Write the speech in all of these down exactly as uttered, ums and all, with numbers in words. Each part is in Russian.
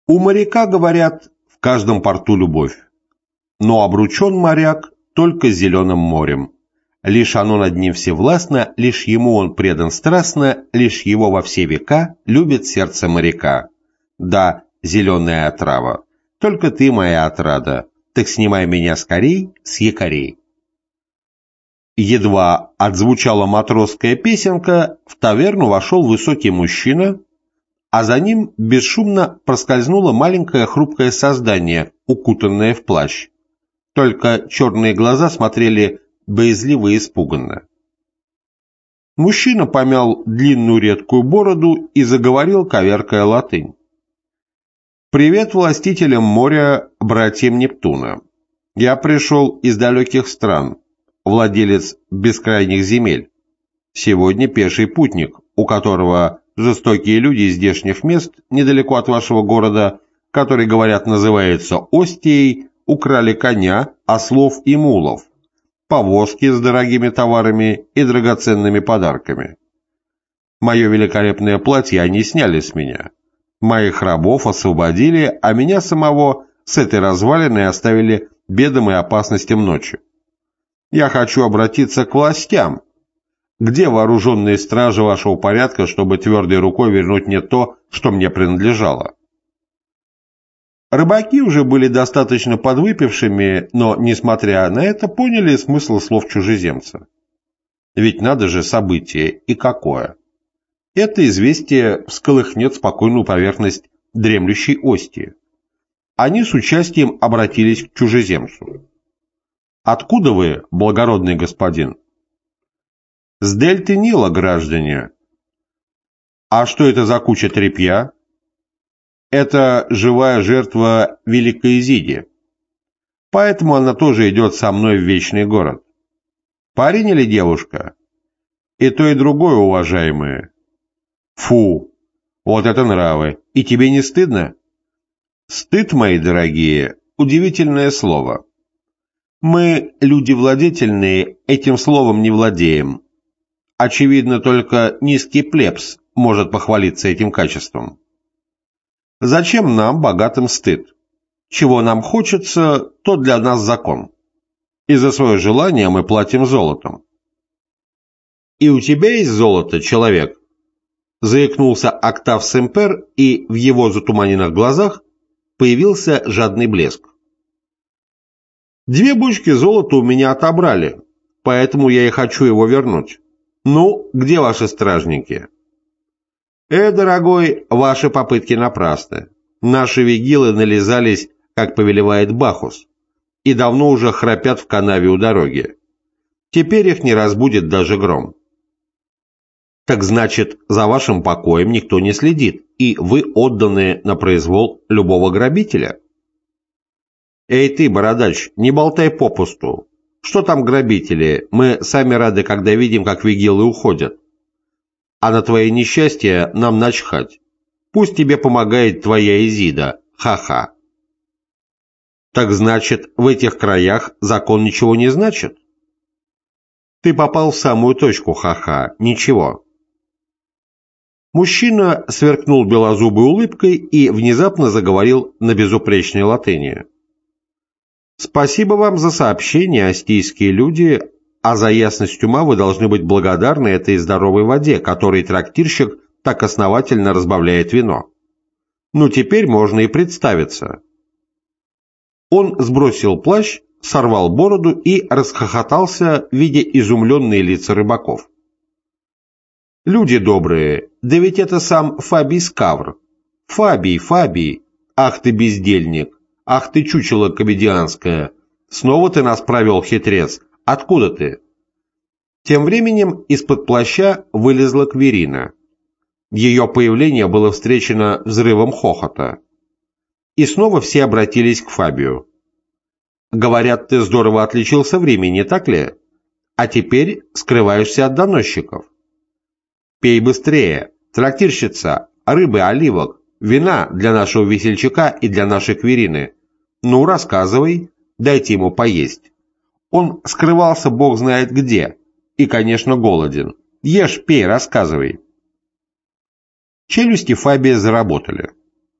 У моряка, говорят, в каждом порту любовь, но обручен моряк только с зеленым морем. Лишь оно над ним всевластно, лишь ему он предан страстно, лишь его во все века любит сердце моряка. Да, зеленая отрава, только ты моя отрада, так снимай меня скорей с якорей. Едва отзвучала матросская песенка, в таверну вошел высокий мужчина, а за ним бесшумно проскользнуло маленькое хрупкое создание, укутанное в плащ. Только черные глаза смотрели боязливо и испуганно. Мужчина помял длинную редкую бороду и заговорил, коверкая латынь. «Привет властителям моря, братьям Нептуна. Я пришел из далеких стран, владелец бескрайних земель. Сегодня пеший путник, у которого жестокие люди из здешних мест, недалеко от вашего города, который, говорят, называется Остией, украли коня, ослов и мулов, повозки с дорогими товарами и драгоценными подарками. Мое великолепное платье они сняли с меня. Моих рабов освободили, а меня самого с этой развалиной оставили бедам и опасностям ночи. Я хочу обратиться к властям. Где вооруженные стражи вашего порядка, чтобы твердой рукой вернуть мне то, что мне принадлежало?» Рыбаки уже были достаточно подвыпившими, но, несмотря на это, поняли смысл слов чужеземца. Ведь надо же событие, и какое. Это известие всколыхнет спокойную поверхность дремлющей Остии. Они с участием обратились к чужеземцу. «Откуда вы, благородный господин?» «С дельты Нила, граждане». «А что это за куча тряпья?» «Это живая жертва Великой Изиде. Поэтому она тоже идет со мной в Вечный город». «Парень или девушка?» «И то, и другое, уважаемые». «Фу! Вот это нравы! И тебе не стыдно?» «Стыд, мои дорогие, удивительное слово. Мы, люди владетельные, этим словом не владеем. Очевидно, только низкий плебс может похвалиться этим качеством. Зачем нам, богатым, стыд? Чего нам хочется, то для нас закон. И за свое желание мы платим золотом». «И у тебя есть золото, человек?» Заикнулся Октав Семпер, и в его затуманенных глазах появился жадный блеск. «Две бочки золота у меня отобрали, поэтому я и хочу его вернуть. Ну, где ваши стражники?» «Э, дорогой, ваши попытки напрасны. Наши вигилы нализались, как повелевает Бахус, и давно уже храпят в канаве у дороги. Теперь их не разбудит даже гром». «Так значит, за вашим покоем никто не следит, и вы отданы на произвол любого грабителя?» «Эй ты, бородач, не болтай попусту. Что там грабители? Мы сами рады, когда видим, как вигилы уходят. А на твои несчастья нам начхать. Пусть тебе помогает твоя Изида. Ха-ха». «Так значит, в этих краях закон ничего не значит?» «Ты попал в самую точку, ха-ха. Ничего». Мужчина сверкнул белозубой улыбкой и внезапно заговорил на безупречной латыни. «Спасибо вам за сообщение, остийские люди, а за ясность ума вы должны быть благодарны этой здоровой воде, которой трактирщик так основательно разбавляет вино. Ну, теперь можно и представиться». Он сбросил плащ, сорвал бороду и расхохотался, видя изумленные лица рыбаков. «Люди добрые, да ведь это сам Фабий Скавр. Фабий, Фабий, ах ты бездельник, ах ты чучело комедианское, снова ты нас провел, хитрец, откуда ты?» Тем временем из-под плаща вылезла Кверина. Ее появление было встречено взрывом хохота. И снова все обратились к Фабию. «Говорят, ты здорово отличился в Риме, не так ли? А теперь скрываешься от доносчиков. Пей быстрее, трактирщица, рыбы, оливок, вина для нашего весельчака и для нашей Кверины. Ну, рассказывай, дайте ему поесть. Он скрывался бог знает где, и, конечно, голоден. Ешь, пей, рассказывай». Челюсти Фабия заработали.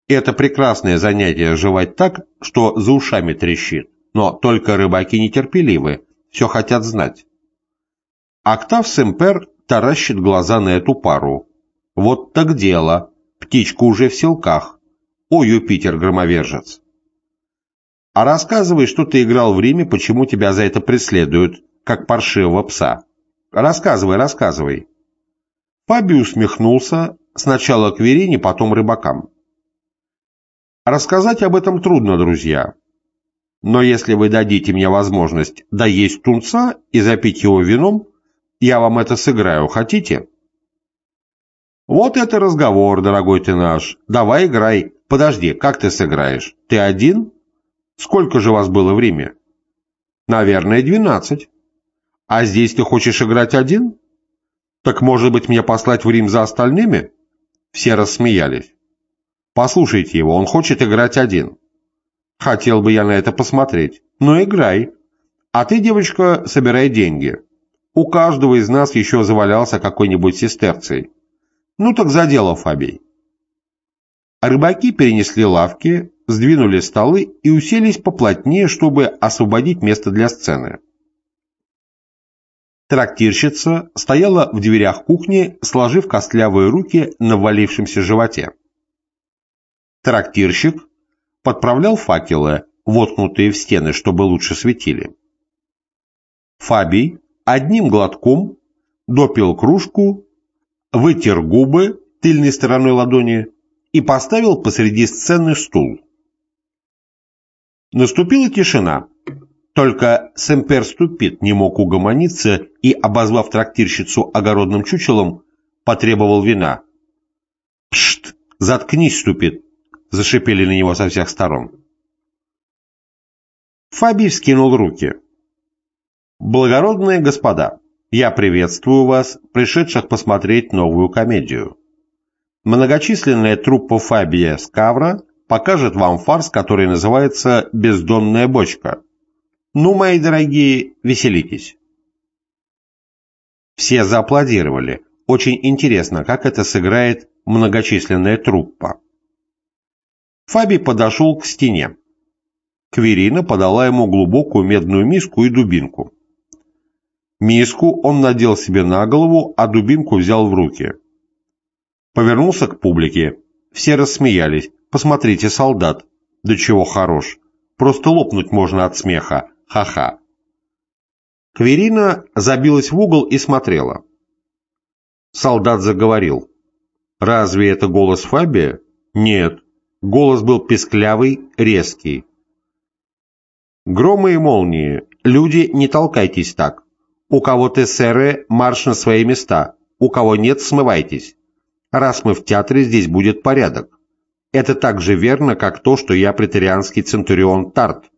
Это прекрасное занятие жевать так, что за ушами трещит. Но только рыбаки нетерпеливы, все хотят знать. Октав Семпер таращит глаза на эту пару. Вот так дело. Птичка уже в селках. О, Юпитер-громовержец. А рассказывай, что ты играл в Риме, почему тебя за это преследуют, как паршивого пса. Рассказывай, рассказывай. Фабий усмехнулся, сначала к Верине, потом рыбакам. Рассказать об этом трудно, друзья. Но если вы дадите мне возможность доесть тунца и запить его вином, я вам это сыграю, хотите? Вот это разговор, дорогой ты наш. Давай играй. Подожди, как ты сыграешь? Ты один? Сколько же вас было в Риме? Наверное, двенадцать. А здесь ты хочешь играть один? Так, может быть, мне послать в Рим за остальными? Все рассмеялись. Послушайте его, он хочет играть один. Хотел бы я на это посмотреть. Ну, играй. А ты, девочка, собирай деньги. У каждого из нас еще завалялся какой-нибудь сестерций. Ну так за дело, Фабий. Рыбаки перенесли лавки, сдвинули столы и уселись поплотнее, чтобы освободить место для сцены. Трактирщица стояла в дверях кухни, сложив костлявые руки на ввалившемся животе. Трактирщик подправлял факелы, воткнутые в стены, чтобы лучше светили. Фабий одним глотком допил кружку, вытер губы тыльной стороной ладони и поставил посреди сцены стул. Наступила тишина. Только Семпер Ступид не мог угомониться и, обозвав трактирщицу огородным чучелом, потребовал вина. «Пшт! Заткнись, Ступид!» — зашипели на него со всех сторон. Фабий вскинул руки. «Благородные господа, я приветствую вас, пришедших посмотреть новую комедию. Многочисленная труппа Фабия Скавра покажет вам фарс, который называется «Бездонная бочка». Ну, мои дорогие, веселитесь». Все зааплодировали. Очень интересно, как это сыграет многочисленная труппа. Фабий подошел к стене. Кверина подала ему глубокую медную миску и дубинку. Миску он надел себе на голову, а дубинку взял в руки. Повернулся к публике. Все рассмеялись. «Посмотрите, солдат, до чего хорош. Просто лопнуть можно от смеха. Ха-ха». Кверина забилась в угол и смотрела. Солдат заговорил. «Разве это голос Фабия?» «Нет». Голос был песклявый, резкий. «Громы и молнии. Люди, не толкайтесь так. У кого тессеры, марш на свои места. У кого нет, смывайтесь. Раз мы в театре, здесь будет порядок. Это так же верно, как то, что я преторианский центурион Тарт».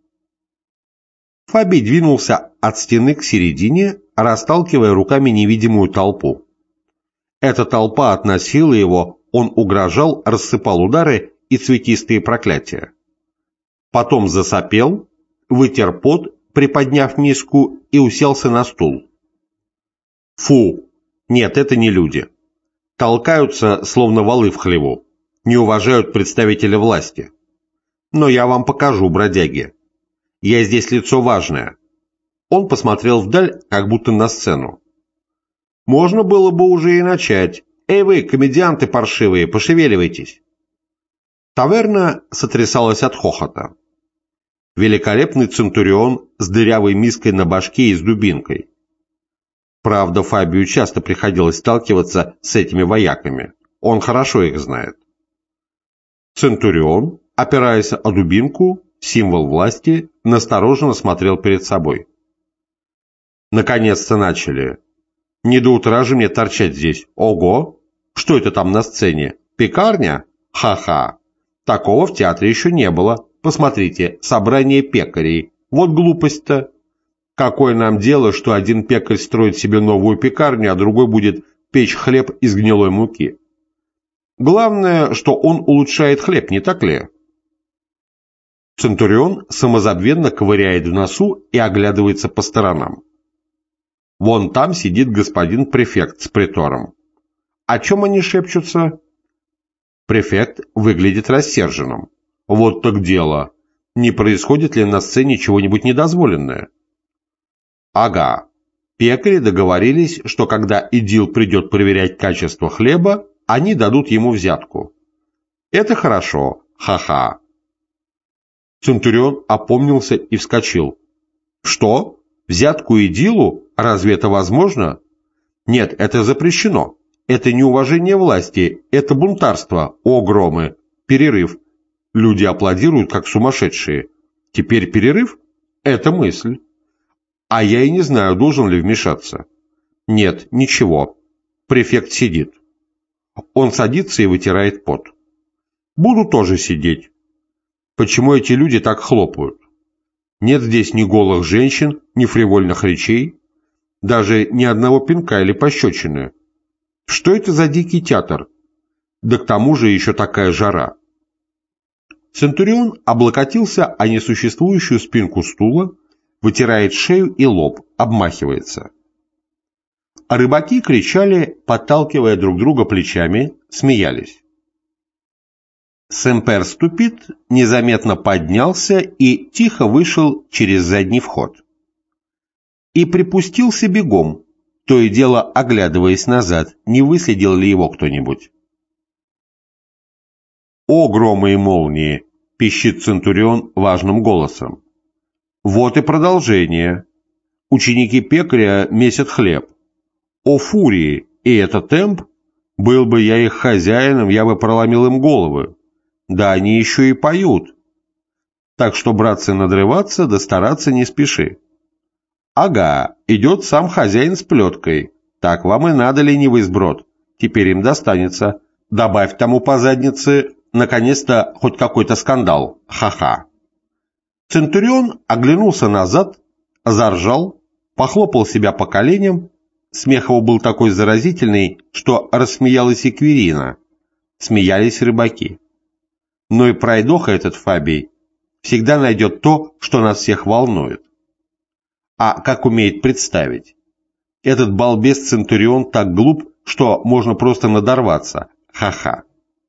Фабий двинулся от стены к середине, расталкивая руками невидимую толпу. Эта толпа относила его, он угрожал, рассыпал удары и цветистые проклятия. Потом засопел, вытер пот, приподняв миску, и уселся на стул. «Фу! Нет, это не люди. Толкаются, словно валы в хлеву. Не уважают представителя власти. Но я вам покажу, бродяги. Я здесь лицо важное». Он посмотрел вдаль, как будто на сцену. «Можно было бы уже и начать. Эй вы, комедианты паршивые, пошевеливайтесь». Таверна сотрясалась от хохота. Великолепный центурион с дырявой миской на башке и с дубинкой. Правда, Фабию часто приходилось сталкиваться с этими вояками. Он хорошо их знает. Центурион, опираясь о дубинку, символ власти, настороженно смотрел перед собой. Наконец-то начали. Не до утра же мне торчать здесь. Ого! Что это там на сцене? Пекарня? Ха-ха! Такого в театре еще не было. Посмотрите, собрание пекарей. Вот глупость-то. Какое нам дело, что один пекарь строит себе новую пекарню, а другой будет печь хлеб из гнилой муки? Главное, что он улучшает хлеб, не так ли? Центурион самозабвенно ковыряет в носу и оглядывается по сторонам. Вон там сидит господин префект с притором. О чем они шепчутся? Префект выглядит рассерженным. Вот так дело. Не происходит ли на сцене чего-нибудь недозволенное? Ага. Пекари договорились, что когда Идил придет проверять качество хлеба, они дадут ему взятку. Это хорошо. Ха-ха. Центурион опомнился и вскочил. Что? Взятку Идилу? Разве это возможно? Нет, это запрещено. Это неуважение власти, это бунтарство, о громы. Перерыв. Люди аплодируют, как сумасшедшие. Теперь перерыв? Это мысль. А я и не знаю, должен ли вмешаться. Нет, ничего. Префект сидит. Он садится и вытирает пот. Буду тоже сидеть. Почему эти люди так хлопают? Нет здесь ни голых женщин, ни фривольных речей, даже ни одного пинка или пощечины. Что это за дикий театр? Да к тому же еще такая жара. Центурион облокотился о несуществующую спинку стула, вытирает шею и лоб, обмахивается. А рыбаки кричали, подталкивая друг друга плечами, смеялись. Семпер Ступид незаметно поднялся и тихо вышел через задний вход. И припустился бегом, то и дело оглядываясь назад, не выследил ли его кто-нибудь. «О, громы и молнии!» — пищит Центурион важным голосом. «Вот и продолжение. Ученики пекаря месят хлеб. О, фурии! И это темп? Был бы я их хозяином, я бы проломил им головы. Да они еще и поют. Так что, братцы, надрываться да стараться не спеши. Ага, идет сам хозяин с плеткой. Так вам и надо, ленивый сброд. Теперь им достанется. Добавь тому по заднице, наконец-то, хоть какой-то скандал. Ха-ха». Центурион оглянулся назад, заржал, похлопал себя по коленям. Смех его был такой заразительный, что рассмеялась и Квирина. Смеялись рыбаки. Но и пройдоха этот Фабий всегда найдет то, что нас всех волнует. А как умеет представить? Этот балбес Центурион так глуп, что можно просто надорваться. Ха-ха.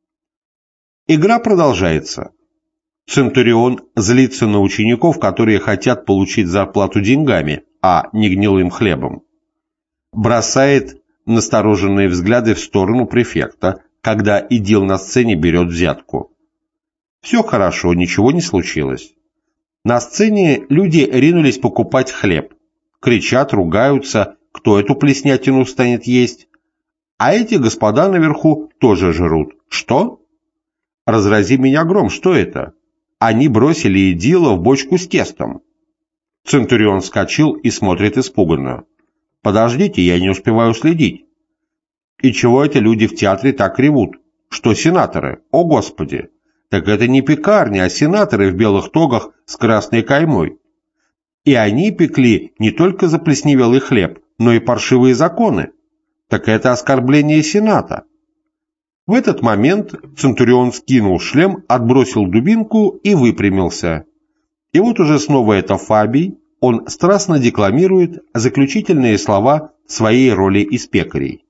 Игра продолжается. Центурион злится на учеников, которые хотят получить зарплату деньгами, а не гнилым хлебом. Бросает настороженные взгляды в сторону префекта, когда Идил на сцене берет взятку. Все хорошо, ничего не случилось. На сцене люди ринулись покупать хлеб. Кричат, ругаются, кто эту плеснятину станет есть. А эти господа наверху тоже жрут. Что? Разрази меня гром, что это? Они бросили Идила в бочку с тестом. Центурион вскочил и смотрит испуганно. Подождите, я не успеваю следить. И чего эти люди в театре так ревут? Что сенаторы? О, Господи! Так это не пекарни, а сенаторы в белых тогах с красной каймой. И они пекли не только заплесневелый хлеб, но и паршивые законы. Так это оскорбление Сената. В этот момент Центурион скинул шлем, отбросил дубинку и выпрямился. И вот уже снова это Фабий, он страстно декламирует заключительные слова своей роли из пекарей.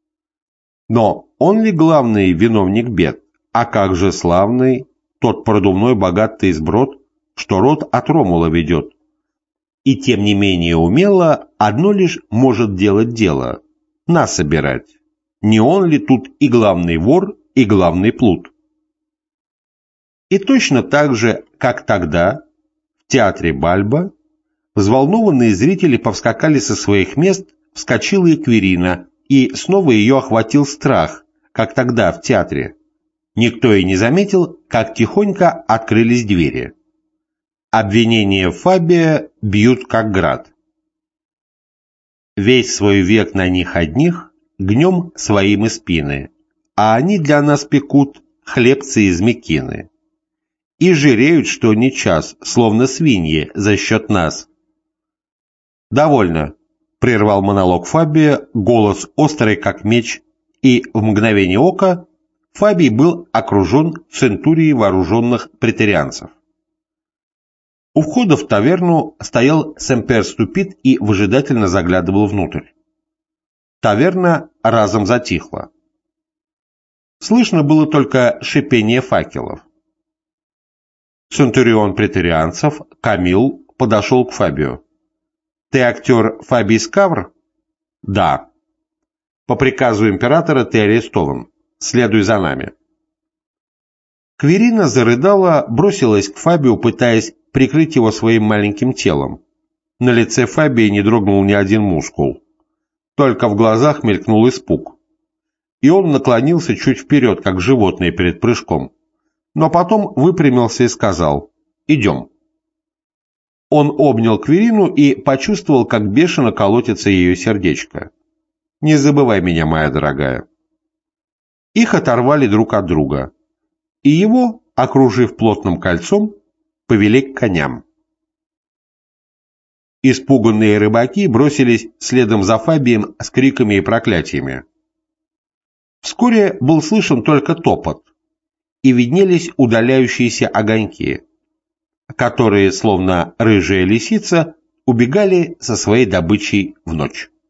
Но он ли главный виновник бед? А как же славный тот продувной богатый сброд, что род от Ромула ведет? И тем не менее умело одно лишь может делать дело – нас собирать. Не он ли тут и главный вор, и главный плут? И точно так же, как тогда, в театре Бальба, взволнованные зрители повскакали со своих мест, вскочила и Квирина, и снова ее охватил страх, как тогда в театре. Никто и не заметил, как тихонько открылись двери. Обвинения Фабия бьют как град. Весь свой век на них одних гнем своим из спины, а они для нас пекут хлебцы из мекины. И жиреют, что не час, словно свиньи, за счет нас. «Довольно», — прервал монолог Фабия, голос острый, как меч, и в мгновение ока Фабий был окружен центурией вооруженных претерианцев. У входа в таверну стоял Семпер Ступид и выжидательно заглядывал внутрь. Таверна разом затихла. Слышно было только шипение факелов. Центурион претерианцев, Камил, подошел к Фабио. «Ты актер Фабий Скавр?» «Да». «По приказу императора ты арестован. Следуй за нами». Кверина зарыдала, бросилась к Фабио, пытаясь прикрыть его своим маленьким телом. На лице Фабии не дрогнул ни один мускул. Только в глазах мелькнул испуг. И он наклонился чуть вперед, как животное перед прыжком. Но потом выпрямился и сказал: «Идем». Он обнял Кверину и почувствовал, как бешено колотится ее сердечко. «Не забывай меня, моя дорогая». Их оторвали друг от друга. И его, окружив плотным кольцом, повели к коням. Испуганные рыбаки бросились следом за Фабием с криками и проклятиями. Вскоре был слышен только топот, и виднелись удаляющиеся огоньки, которые, словно рыжая лисица, убегали со своей добычей в ночь.